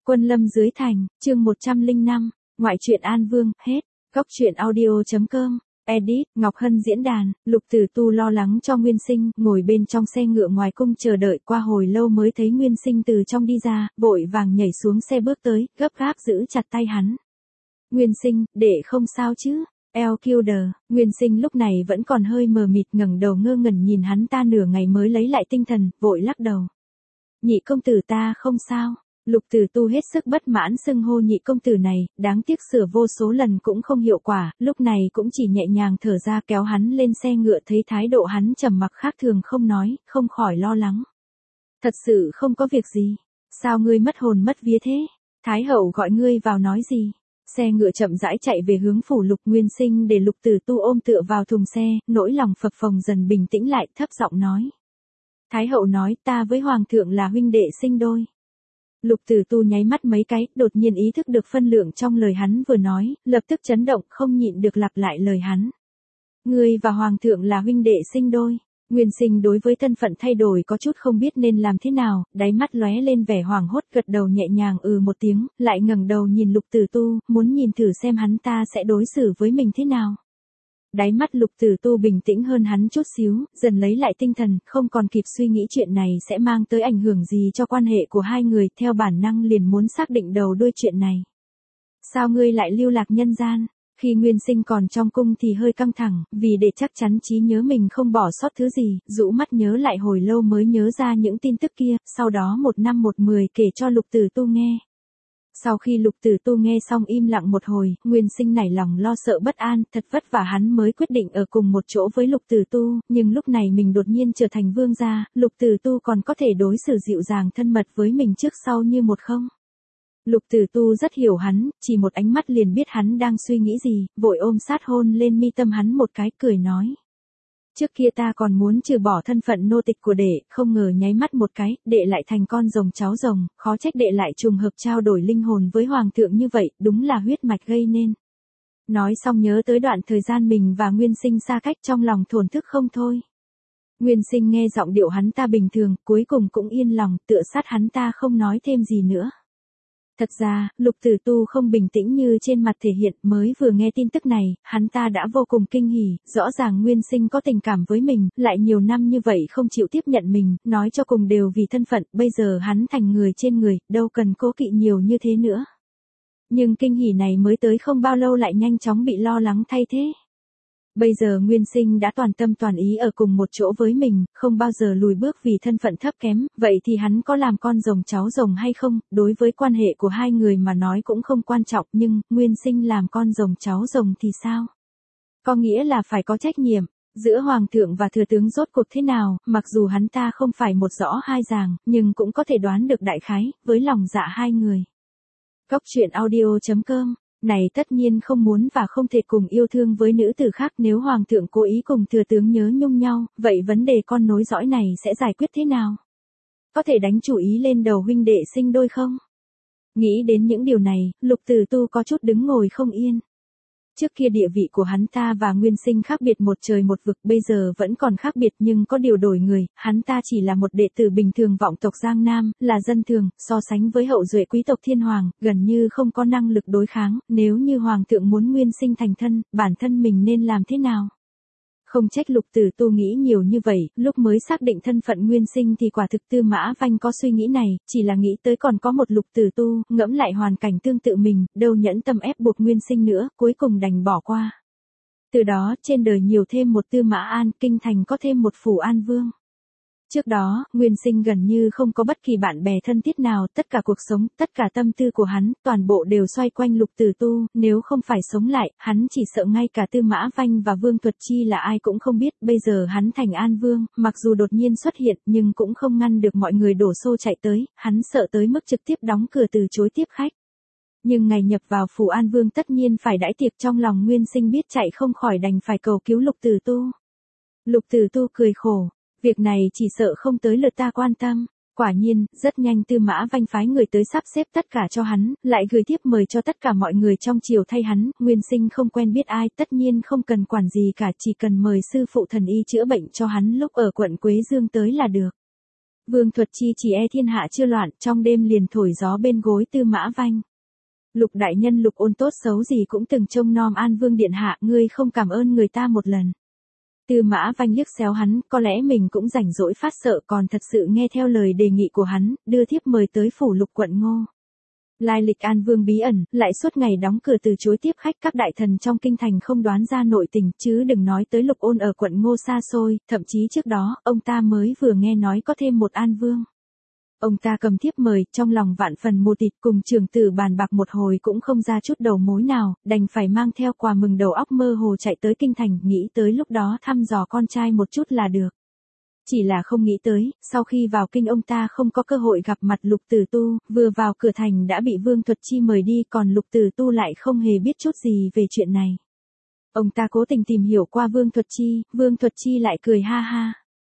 Quân lâm dưới thành, chương 105, ngoại truyện An Vương, hết. Góc truyện audio.com, edit, Ngọc Hân diễn đàn, Lục Tử Tu lo lắng cho Nguyên Sinh, ngồi bên trong xe ngựa ngoài cung chờ đợi qua hồi lâu mới thấy Nguyên Sinh từ trong đi ra, vội vàng nhảy xuống xe bước tới, gấp gáp giữ chặt tay hắn. Nguyên Sinh, đệ không sao chứ? Elkilder, Nguyên Sinh lúc này vẫn còn hơi mờ mịt ngẩng đầu ngơ ngẩn nhìn hắn ta nửa ngày mới lấy lại tinh thần, vội lắc đầu. Nhị công tử ta không sao. Lục Tử Tu hết sức bất mãn xưng hô nhị công tử này, đáng tiếc sửa vô số lần cũng không hiệu quả, lúc này cũng chỉ nhẹ nhàng thở ra kéo hắn lên xe ngựa thấy thái độ hắn trầm mặc khác thường không nói, không khỏi lo lắng. Thật sự không có việc gì, sao ngươi mất hồn mất vía thế? Thái hậu gọi ngươi vào nói gì? Xe ngựa chậm rãi chạy về hướng phủ Lục. Nguyên Sinh để Lục Tử Tu ôm tựa vào thùng xe, nỗi lòng phập phồng dần bình tĩnh lại, thấp giọng nói. Thái hậu nói ta với hoàng thượng là huynh đệ sinh đôi. Lục Tử Tu nháy mắt mấy cái, đột nhiên ý thức được phân lượng trong lời hắn vừa nói, lập tức chấn động, không nhịn được lặp lại lời hắn. Ngươi và hoàng thượng là huynh đệ sinh đôi. Nguyên Sinh đối với thân phận thay đổi có chút không biết nên làm thế nào, đáy mắt lóe lên vẻ hoảng hốt, gật đầu nhẹ nhàng một tiếng, lại ngẩng đầu nhìn Lục Tử Tu, muốn nhìn thử xem hắn ta sẽ đối xử với mình thế nào. Đáy mắt Lục Tử Tu bình tĩnh hơn hắn chút xíu, dần lấy lại tinh thần, không còn kịp suy nghĩ chuyện này sẽ mang tới ảnh hưởng gì cho quan hệ của hai người, theo bản năng liền muốn xác định đầu đuôi chuyện này. Sao ngươi lại lưu lạc nhân gian? Khi Nguyên Sinh còn trong cung thì hơi căng thẳng, vì để chắc chắn trí nhớ mình không bỏ sót thứ gì, rũ mắt nhớ lại hồi lâu mới nhớ ra những tin tức kia, sau đó một năm một mười kể cho Lục Tử Tu nghe. Sau khi Lục Tử Tu nghe xong im lặng một hồi, Nguyên Sinh nảy lòng lo sợ bất an, thật vất vả hắn mới quyết định ở cùng một chỗ với Lục Tử Tu, nhưng lúc này mình đột nhiên trở thành vương gia, Lục Tử Tu còn có thể đối xử dịu dàng thân mật với mình trước sau như một không? Lục Tử Tu rất hiểu hắn, chỉ một ánh mắt liền biết hắn đang suy nghĩ gì, vội ôm sát hôn lên mi tâm hắn một cái, cười nói. Trước kia ta còn muốn trừ bỏ thân phận nô tịch của đệ, không ngờ nháy mắt một cái, đệ lại thành con rồng cháu rồng, khó trách đệ lại trùng hợp trao đổi linh hồn với hoàng thượng như vậy, đúng là huyết mạch gây nên. Nói xong nhớ tới đoạn thời gian mình và Nguyên Sinh xa cách, trong lòng thổn thức không thôi. Nguyên Sinh nghe giọng điệu hắn ta bình thường, cuối cùng cũng yên lòng, tựa sát hắn ta không nói thêm gì nữa. Thật ra, Lục Tử Tu không bình tĩnh như trên mặt thể hiện, mới vừa nghe tin tức này, hắn ta đã vô cùng kinh hỉ, rõ ràng Nguyên Sinh có tình cảm với mình, lại nhiều năm như vậy không chịu tiếp nhận mình, nói cho cùng đều vì thân phận, bây giờ hắn thành người trên người, đâu cần cố kỵ nhiều như thế nữa. Nhưng kinh hỉ này mới tới không bao lâu lại nhanh chóng bị lo lắng thay thế. Bây giờ Nguyên Sinh đã toàn tâm toàn ý ở cùng một chỗ với mình, không bao giờ lùi bước vì thân phận thấp kém, vậy thì hắn có làm con rồng cháu rồng hay không, đối với quan hệ của hai người mà nói cũng không quan trọng, nhưng, Nguyên Sinh làm con rồng cháu rồng thì sao? Có nghĩa là phải có trách nhiệm, giữa hoàng thượng và thừa tướng rốt cuộc thế nào, mặc dù hắn ta không phải một rõ hai ràng, nhưng cũng có thể đoán được đại khái, với lòng dạ hai người. Góc truyện audio.com. Này tất nhiên không muốn và không thể cùng yêu thương với nữ tử khác, nếu hoàng thượng cố ý cùng thừa tướng nhớ nhung nhau, vậy vấn đề con nối dõi này sẽ giải quyết thế nào? Có thể đánh chủ ý lên đầu huynh đệ sinh đôi không? Nghĩ đến những điều này, Lục Tử Tu có chút đứng ngồi không yên. Trước kia địa vị của hắn ta và Nguyên Sinh khác biệt một trời một vực, bây giờ vẫn còn khác biệt nhưng có điều đổi người, hắn ta chỉ là một đệ tử bình thường vọng tộc Giang Nam, là dân thường, so sánh với hậu duệ quý tộc thiên hoàng, gần như không có năng lực đối kháng, nếu như hoàng thượng muốn Nguyên Sinh thành thân, bản thân mình nên làm thế nào? Không trách Lục Tử Tu nghĩ nhiều như vậy, lúc mới xác định thân phận Nguyên Sinh thì quả thực Tư Mã Vanh có suy nghĩ này, chỉ là nghĩ tới còn có một Lục Tử Tu, ngẫm lại hoàn cảnh tương tự mình, đâu nhẫn tâm ép buộc Nguyên Sinh nữa, cuối cùng đành bỏ qua. Từ đó, trên đời nhiều thêm một Tư Mã An, kinh thành có thêm một Phủ An Vương. Trước đó, Nguyên Sinh gần như không có bất kỳ bạn bè thân thiết nào, tất cả cuộc sống, tất cả tâm tư của hắn, toàn bộ đều xoay quanh Lục Tử Tu, nếu không phải sống lại, hắn chỉ sợ ngay cả Tư Mã Vanh và Vương Thuật Chi là ai cũng không biết, bây giờ hắn thành An Vương, mặc dù đột nhiên xuất hiện, nhưng cũng không ngăn được mọi người đổ xô chạy tới, hắn sợ tới mức trực tiếp đóng cửa từ chối tiếp khách. Nhưng ngày nhập vào Phủ An Vương tất nhiên phải đãi tiệc, trong lòng Nguyên Sinh biết chạy không khỏi đành phải cầu cứu Lục Tử Tu. Lục Tử Tu cười khổ. Việc này chỉ sợ không tới lượt ta quan tâm. Quả nhiên, rất nhanh Tư Mã Vanh phái người tới sắp xếp tất cả cho hắn, lại gửi thiếp mời cho tất cả mọi người trong triều thay hắn, Nguyên Sinh không quen biết ai, tất nhiên không cần quản gì cả, chỉ cần mời sư phụ thần y chữa bệnh cho hắn lúc ở quận Quế Dương tới là được. Vương Thuật Chi chỉ e thiên hạ chưa loạn, trong đêm liền thổi gió bên gối Tư Mã Vanh. Lục đại nhân Lục Ôn tốt xấu gì cũng từng trông nom An Vương điện hạ, ngươi không cảm ơn người ta một lần. Tư Mã Vanh liếc xéo hắn, có lẽ mình cũng rảnh rỗi phát sợ còn thật sự nghe theo lời đề nghị của hắn, đưa thiếp mời tới phủ Lục quận Ngô. Lai lịch An Vương bí ẩn, lại suốt ngày đóng cửa từ chối tiếp khách, các đại thần trong kinh thành không đoán ra nội tình, chứ đừng nói tới Lục Ôn ở quận Ngô xa xôi, thậm chí trước đó, ông ta mới vừa nghe nói có thêm một An Vương. Ông ta cầm thiếp mời, trong lòng vạn phần mù tịt, cùng trưởng tử bàn bạc một hồi cũng không ra chút đầu mối nào, đành phải mang theo quà mừng đầu óc mơ hồ chạy tới kinh thành, nghĩ tới lúc đó thăm dò con trai một chút là được. Chỉ là không nghĩ tới, sau khi vào kinh ông ta không có cơ hội gặp mặt Lục Tử Tu, vừa vào cửa thành đã bị Vương Thuật Chi mời đi, còn Lục Tử Tu lại không hề biết chút gì về chuyện này. Ông ta cố tình tìm hiểu qua Vương Thuật Chi lại cười ha ha.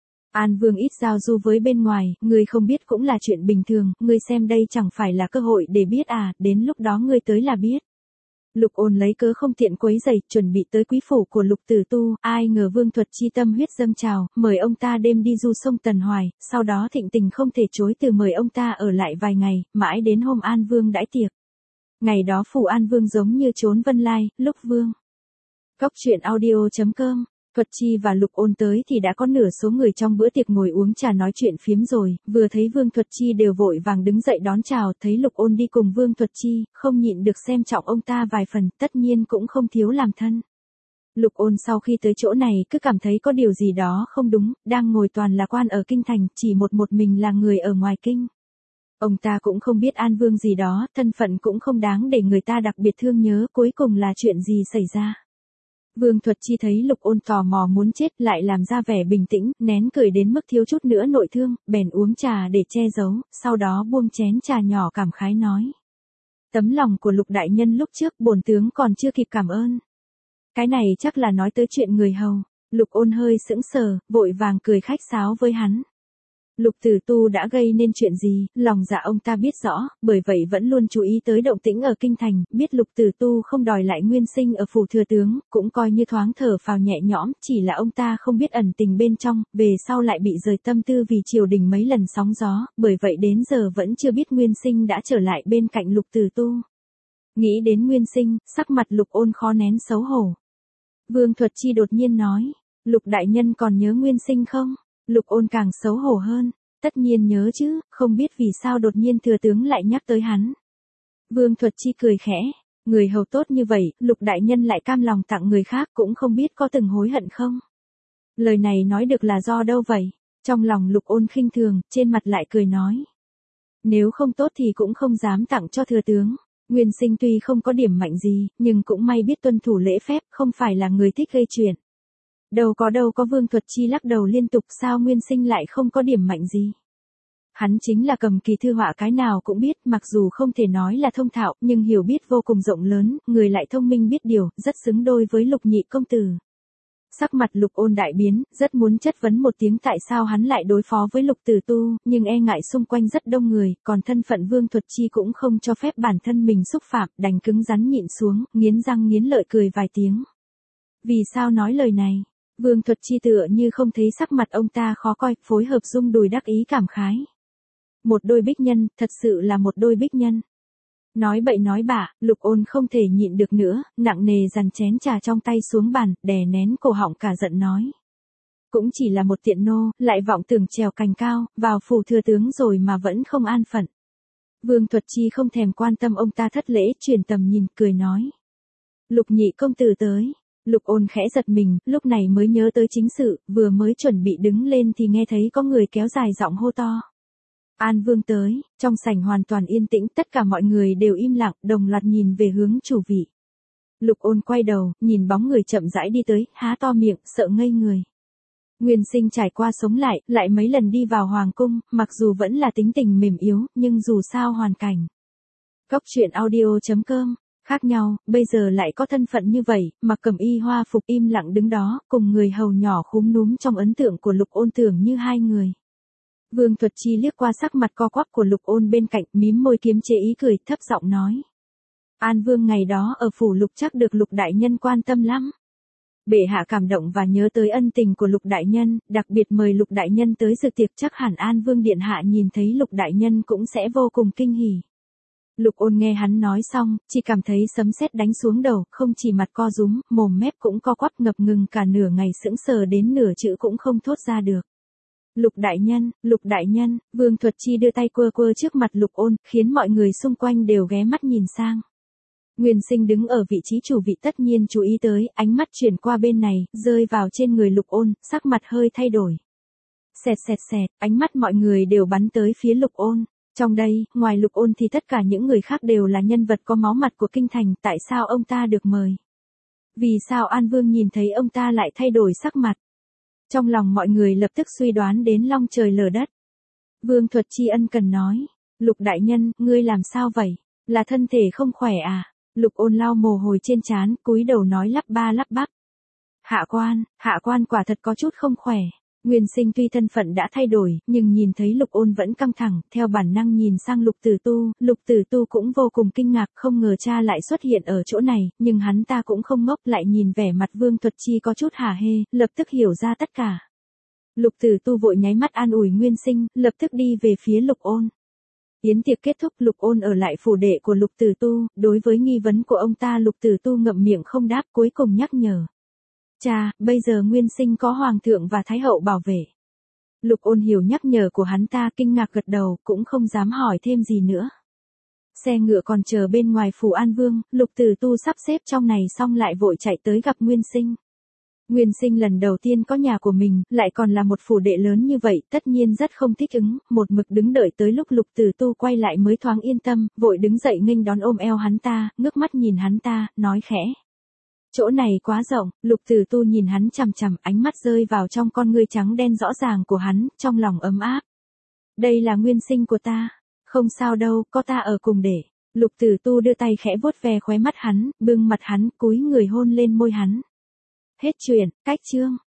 An Vương ít giao du với bên ngoài, ngươi không biết cũng là chuyện bình thường, ngươi xem đây chẳng phải là cơ hội để biết à, đến lúc đó ngươi tới là biết. Lục Ôn lấy cớ không tiện quấy rầy, chuẩn bị tới quý phủ của Lục Tử Tu, ai ngờ Vương Thuật Chi tâm huyết dâng trào, mời ông ta đêm đi du sông Tần Hoài, sau đó thịnh tình không thể chối từ mời ông ta ở lại vài ngày, mãi đến hôm An Vương đãi tiệc. Ngày đó phủ An Vương giống như trốn vân lai, lúc Vương. Cóc truyện audio.com. Thuật Chi và Lục Ôn tới thì đã có nửa số người trong bữa tiệc ngồi uống trà nói chuyện phiếm rồi, vừa thấy Vương Thuật Chi đều vội vàng đứng dậy đón chào, thấy Lục Ôn đi cùng Vương Thuật Chi, không nhịn được xem trọng ông ta vài phần, tất nhiên cũng không thiếu làm thân. Lục Ôn sau khi tới chỗ này cứ cảm thấy có điều gì đó không đúng, đang ngồi toàn là quan ở kinh thành, chỉ một mình là người ở ngoài kinh. Ông ta cũng không biết An Vương gì đó, thân phận cũng không đáng để người ta đặc biệt thương nhớ, cuối cùng là chuyện gì xảy ra. Vương Thuật Chi thấy Lục Ôn tò mò muốn chết lại làm ra vẻ bình tĩnh, nén cười đến mức thiếu chút nữa nội thương, bèn uống trà để che giấu, sau đó buông chén trà nhỏ cảm khái nói. Tấm lòng của Lục đại nhân lúc trước bổn tướng còn chưa kịp cảm ơn. Cái này chắc là nói tới chuyện người hầu. Lục Ôn hơi sững sờ, vội vàng cười khách sáo với hắn. Lục Tử Tu đã gây nên chuyện gì, lòng dạ ông ta biết rõ, bởi vậy vẫn luôn chú ý tới động tĩnh ở kinh thành, biết Lục Tử Tu không đòi lại nguyên sinh ở phủ thừa tướng, cũng coi như thoáng thở phào nhẹ nhõm, chỉ là ông ta không biết ẩn tình bên trong, về sau lại bị rời tâm tư vì triều đình mấy lần sóng gió, bởi vậy đến giờ vẫn chưa biết nguyên sinh đã trở lại bên cạnh Lục Tử Tu. Nghĩ đến nguyên sinh, sắc mặt Lục Ôn khó nén xấu hổ. Vương Thuật Chi đột nhiên nói, Lục đại nhân còn nhớ nguyên sinh không? Lục Ôn càng xấu hổ hơn, tất nhiên nhớ chứ, không biết vì sao đột nhiên thừa tướng lại nhắc tới hắn. Vương Thuật Chi cười khẽ, người hầu tốt như vậy, Lục đại nhân lại cam lòng tặng người khác cũng không biết có từng hối hận không. Lời này nói được là do đâu vậy? Trong lòng Lục Ôn khinh thường, trên mặt lại cười nói. Nếu không tốt thì cũng không dám tặng cho thừa tướng. Nguyên sinh tuy không có điểm mạnh gì, nhưng cũng may biết tuân thủ lễ phép, không phải là người thích gây chuyện. Đâu có Vương Thuật Chi lắc đầu liên tục, sao nguyên sinh lại không có điểm mạnh gì. Hắn chính là cầm kỳ thư họa cái nào cũng biết, mặc dù không thể nói là thông thạo, nhưng hiểu biết vô cùng rộng lớn, người lại thông minh biết điều, rất xứng đôi với Lục nhị công tử. Sắc mặt Lục Ôn đại biến, rất muốn chất vấn một tiếng tại sao hắn lại đối phó với Lục Tử Tu, nhưng e ngại xung quanh rất đông người, còn thân phận Vương Thuật Chi cũng không cho phép bản thân mình xúc phạm, đành cứng rắn nhịn xuống, nghiến răng nghiến lợi cười vài tiếng. Vì sao nói lời này? Vương Thuật Chi tựa như không thấy sắc mặt ông ta khó coi, phối hợp rung đùi đắc ý cảm khái. Một đôi bích nhân, thật sự là một đôi bích nhân. Nói bậy nói bạ, Lục Ôn không thể nhịn được nữa, nặng nề dằn chén trà trong tay xuống bàn, đè nén cổ họng cả giận nói. Cũng chỉ là một tiện nô, lại vọng tưởng trèo cành cao, vào phủ thừa tướng rồi mà vẫn không an phận. Vương Thuật Chi không thèm quan tâm ông ta thất lễ, chuyển tầm nhìn, cười nói. Lục nhị công tử tới. Lục Ôn khẽ giật mình, lúc này mới nhớ tới chính sự, vừa mới chuẩn bị đứng lên thì nghe thấy có người kéo dài giọng hô to. An Vương tới, trong sảnh hoàn toàn yên tĩnh, tất cả mọi người đều im lặng, đồng loạt nhìn về hướng chủ vị. Lục Ôn quay đầu, nhìn bóng người chậm rãi đi tới, há to miệng, sợ ngây người. Nguyên sinh trải qua sống lại mấy lần đi vào hoàng cung, mặc dù vẫn là tính tình mềm yếu, nhưng dù sao hoàn cảnh. Cóc truyện audio.com. Khác nhau, bây giờ lại có thân phận như vậy, mặc cẩm y hoa phục im lặng đứng đó, cùng người hầu nhỏ khúm núm trong ấn tượng của Lục Ôn tưởng như hai người. Vương Thuật Chi liếc qua sắc mặt co quắp của Lục Ôn bên cạnh, mím môi kiềm chế ý cười, thấp giọng nói. An Vương ngày đó ở phủ Lục chắc được Lục đại nhân quan tâm lắm. Bệ hạ cảm động và nhớ tới ân tình của Lục đại nhân, đặc biệt mời Lục đại nhân tới dự tiệc, chắc hẳn An Vương điện hạ nhìn thấy Lục đại nhân cũng sẽ vô cùng kinh hỉ. Lục Ôn nghe hắn nói xong, chỉ cảm thấy sấm sét đánh xuống đầu, không chỉ mặt co rúm, mồm mép cũng co quắp ngập ngừng, cả nửa ngày sững sờ đến nửa chữ cũng không thốt ra được. Lục đại nhân, Vương Thuật Chi đưa tay quơ quơ trước mặt Lục Ôn, khiến mọi người xung quanh đều ghé mắt nhìn sang. Nguyên Sinh đứng ở vị trí chủ vị tất nhiên chú ý tới, ánh mắt chuyển qua bên này, rơi vào trên người Lục Ôn, sắc mặt hơi thay đổi. Xẹt xẹt xẹt, ánh mắt mọi người đều bắn tới phía Lục Ôn. Trong đây, ngoài Lục Ôn thì tất cả những người khác đều là nhân vật có máu mặt của kinh thành, tại sao ông ta được mời? Vì sao An Vương nhìn thấy ông ta lại thay đổi sắc mặt? Trong lòng mọi người lập tức suy đoán đến long trời lở đất. Vương Thuật Chi ân cần nói, Lục đại nhân, ngươi làm sao vậy? Là thân thể không khỏe à? Lục Ôn lau mồ hôi trên trán, cúi đầu nói lắp ba lắp bắp. Hạ quan quả thật có chút không khỏe. Nguyên Sinh tuy thân phận đã thay đổi, nhưng nhìn thấy Lục Ôn vẫn căng thẳng, theo bản năng nhìn sang Lục Tử Tu cũng vô cùng kinh ngạc, không ngờ cha lại xuất hiện ở chỗ này, nhưng hắn ta cũng không ngốc, lại nhìn vẻ mặt Vương Thuật Chi có chút hả hê, lập tức hiểu ra tất cả. Lục Tử Tu vội nháy mắt an ủi Nguyên Sinh, lập tức đi về phía Lục Ôn. Yến tiệc kết thúc, Lục Ôn ở lại phủ đệ của Lục Tử Tu, đối với nghi vấn của ông ta Lục Tử Tu ngậm miệng không đáp, cuối cùng nhắc nhở. Cha, bây giờ Nguyên Sinh có Hoàng thượng và Thái hậu bảo vệ. Lục Ôn hiểu nhắc nhở của hắn ta, kinh ngạc gật đầu, cũng không dám hỏi thêm gì nữa. Xe ngựa còn chờ bên ngoài phủ An Vương, Lục Tử Tu sắp xếp trong này xong lại vội chạy tới gặp Nguyên Sinh. Nguyên Sinh lần đầu tiên có nhà của mình, lại còn là một phủ đệ lớn như vậy, tất nhiên rất không thích ứng, một mực đứng đợi tới lúc Lục Tử Tu quay lại mới thoáng yên tâm, vội đứng dậy nghênh đón ôm eo hắn ta, ngước mắt nhìn hắn ta, nói khẽ. Chỗ này quá rộng, Lục Tử Tu nhìn hắn chằm chằm, ánh mắt rơi vào trong con ngươi trắng đen rõ ràng của hắn, trong lòng ấm áp. Đây là Nguyên Sinh của ta. Không sao đâu, có ta ở cùng để. Lục Tử Tu đưa tay khẽ vuốt ve khóe mắt hắn, bưng mặt hắn, cúi người hôn lên môi hắn. Hết chuyện, cách chương.